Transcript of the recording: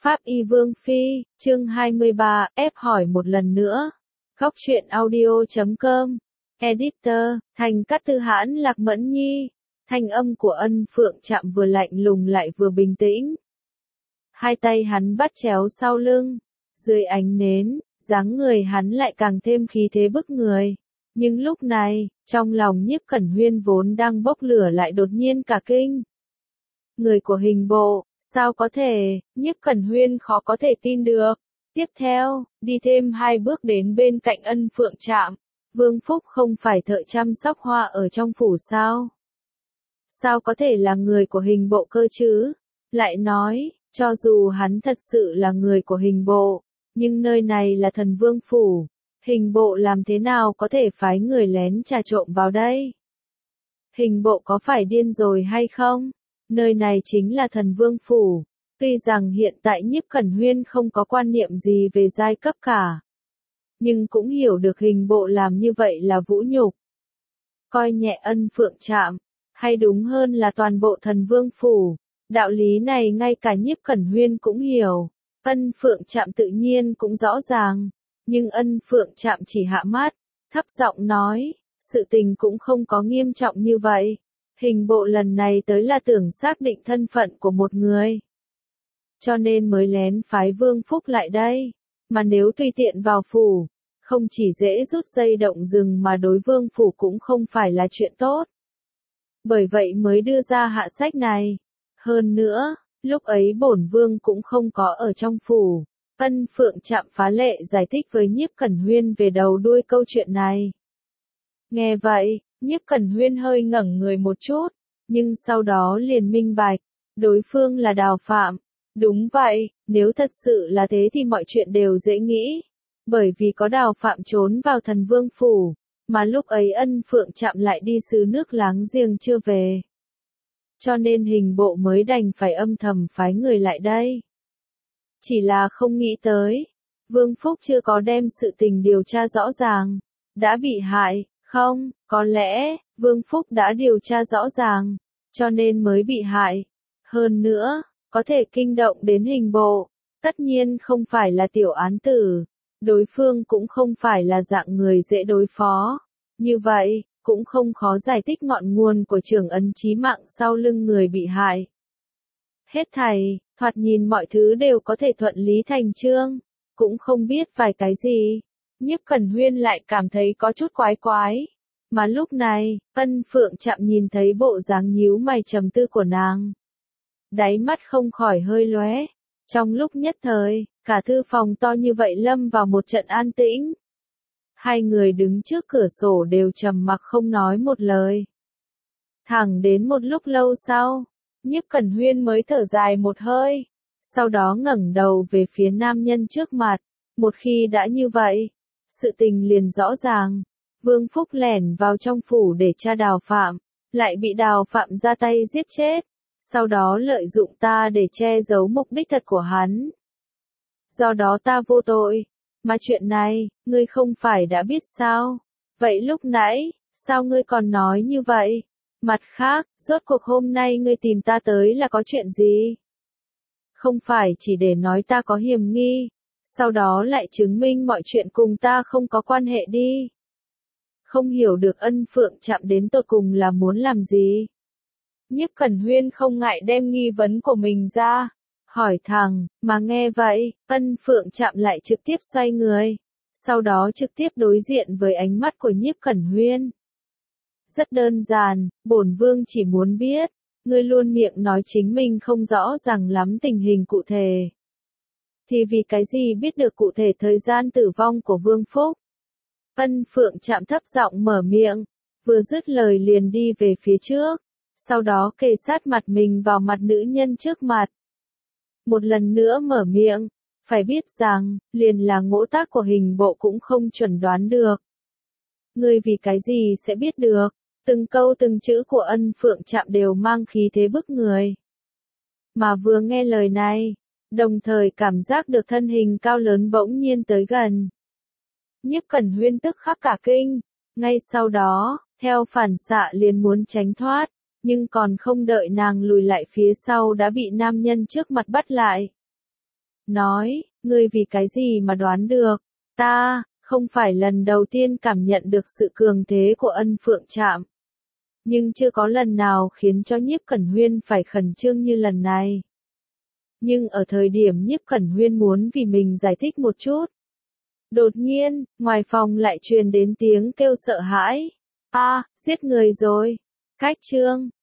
Pháp Y Vương Phi, chương 23, ép hỏi một lần nữa. Góc truyện audio.com. Editor, Thành Cát Tư Hãn Lạc Mẫn Nhi. Thanh âm của Ân Phượng Trạm vừa lạnh lùng lại vừa bình tĩnh. Hai tay hắn bắt chéo sau lưng. Dưới ánh nến, dáng người hắn lại càng thêm khí thế bức người. Nhưng lúc này, trong lòng Nhiếp Cẩn Huyên vốn đang bốc lửa lại đột nhiên cả kinh. Người của hình bộ, sao có thể, Nhiếp Cẩn Huyên khó có thể tin được. Tiếp theo, đi thêm 2 bước đến bên cạnh Ân Phượng Trạm. Vương Phúc không phải thợ chăm sóc hoa ở trong phủ sao? Sao có thể là người của hình bộ cơ chứ? Lại nói, cho dù hắn thật sự là người của hình bộ, nhưng nơi này là Thần Vương phủ. Hình bộ làm thế nào có thể phái người lén trà trộn vào đây? Hình bộ có phải điên rồi hay không? Nơi này chính là Thần Vương phủ. Tuy rằng hiện tại Nhiếp Cẩn Huyên không có quan niệm gì về giai cấp cả, nhưng cũng hiểu được hình bộ làm như vậy là vũ nhục. Coi nhẹ Ân Phượng Trạm, hay đúng hơn là toàn bộ Thần Vương phủ. Đạo lý này ngay cả Nhiếp Cẩn Huyên cũng hiểu. Ân Phượng Trạm tự nhiên cũng rõ ràng. Nhưng Ân Phượng Trạm chỉ hạ mắt, thấp giọng nói, sự tình cũng không có nghiêm trọng như vậy. Hình bộ lần này tới là tưởng xác định thân phận của một người, cho nên mới lén phái Vương Phúc lại đây. Mà nếu tùy tiện vào phủ, không chỉ dễ rút dây động rừng mà đối Vương phủ cũng không phải là chuyện tốt. Bởi vậy mới đưa ra hạ sách này. Hơn nữa, lúc ấy bổn Vương cũng không có ở trong phủ. Ân Phượng Trạm phá lệ giải thích với Nhiếp Cẩn Huyên về đầu đuôi câu chuyện này. Nghe vậy, Nhiếp Cẩn Huyên hơi ngẩng người một chút, nhưng sau đó liền minh bạch, đối phương là Đào Phạm. Đúng vậy, nếu thật sự là thế thì mọi chuyện đều dễ nghĩ. Bởi vì có Đào Phạm trốn vào Thần Vương phủ, mà lúc ấy Ân Phượng Trạm lại đi xứ nước láng giềng chưa về. Cho nên hình bộ mới đành phải âm thầm phái người lại đây. Chỉ là không nghĩ tới, Vương Phúc chưa có đem sự tình điều tra rõ ràng, đã bị hại, không, có lẽ, Vương Phúc đã điều tra rõ ràng, cho nên mới bị hại. Hơn nữa, có thể kinh động đến hình bộ, tất nhiên không phải là tiểu án tử, đối phương cũng không phải là dạng người dễ đối phó. Như vậy, cũng không khó giải thích ngọn nguồn của trưởng ấn chí mạng sau lưng người bị hại. Hết thảy, thoạt nhìn mọi thứ đều có thể thuận lý thành chương, cũng không biết phải cái gì. Nhiếp Cẩn Huyên lại cảm thấy có chút quái quái. Mà lúc này, Ân Phượng Trạm nhìn thấy bộ dáng nhíu mày trầm tư của nàng. Đáy mắt không khỏi hơi lóe. Trong lúc nhất thời, cả thư phòng to như vậy lâm vào một trận an tĩnh. Hai người đứng trước cửa sổ đều trầm mặc không nói một lời. Thẳng đến một lúc lâu sau, Nhiếp Cẩn Huyên mới thở dài một hơi, sau đó ngẩng đầu về phía nam nhân trước mặt. Một khi đã như vậy, sự tình liền rõ ràng. Vương Phúc lẻn vào trong phủ để tra Đào Phạm, lại bị Đào Phạm ra tay giết chết, sau đó lợi dụng ta để che giấu mục đích thật của hắn. Do đó ta vô tội, mà chuyện này, ngươi không phải đã biết sao? Vậy lúc nãy, sao ngươi còn nói như vậy? Mặt khác, rốt cuộc hôm nay ngươi tìm ta tới là có chuyện gì? Không phải chỉ để nói ta có hiểm nghi, sau đó lại chứng minh mọi chuyện cùng ta không có quan hệ đi. Không hiểu được Ân Phượng Trạm đến tột cùng là muốn làm gì. Nhiếp Cẩn Huyên không ngại đem nghi vấn của mình ra, hỏi thẳng, mà nghe vậy, Ân Phượng Trạm lại trực tiếp xoay người, sau đó trực tiếp đối diện với ánh mắt của Nhiếp Cẩn Huyên. Rất đơn giản, bổn Vương chỉ muốn biết, ngươi luôn miệng nói chính mình không rõ ràng lắm tình hình cụ thể. Thì vì cái gì biết được cụ thể thời gian tử vong của Vương Phúc? Ân Phượng Trạm thấp giọng mở miệng, vừa dứt lời liền đi về phía trước, sau đó kề sát mặt mình vào mặt nữ nhân trước mặt. Một lần nữa mở miệng, phải biết rằng, liền là ngỗ tác của hình bộ cũng không chuẩn đoán được. Ngươi vì cái gì sẽ biết được? Từng câu từng chữ của Ân Phượng Trạm đều mang khí thế bức người. Mà vừa nghe lời này, đồng thời cảm giác được thân hình cao lớn bỗng nhiên tới gần. Nhiếp Cẩn Huyên tức khắc cả kinh, ngay sau đó, theo phản xạ liền muốn tránh thoát, nhưng còn không đợi nàng lùi lại phía sau đã bị nam nhân trước mặt bắt lại. nói, ngươi vì cái gì mà đoán được, ta, không phải lần đầu tiên cảm nhận được sự cường thế của Ân Phượng Trạm. Nhưng chưa có lần nào khiến cho Nhiếp Cẩn Huyên phải khẩn trương như lần này. Nhưng ở thời điểm Nhiếp Cẩn Huyên muốn vì mình giải thích một chút. Đột nhiên, ngoài phòng lại truyền đến tiếng kêu sợ hãi. A, giết người rồi. Cách chương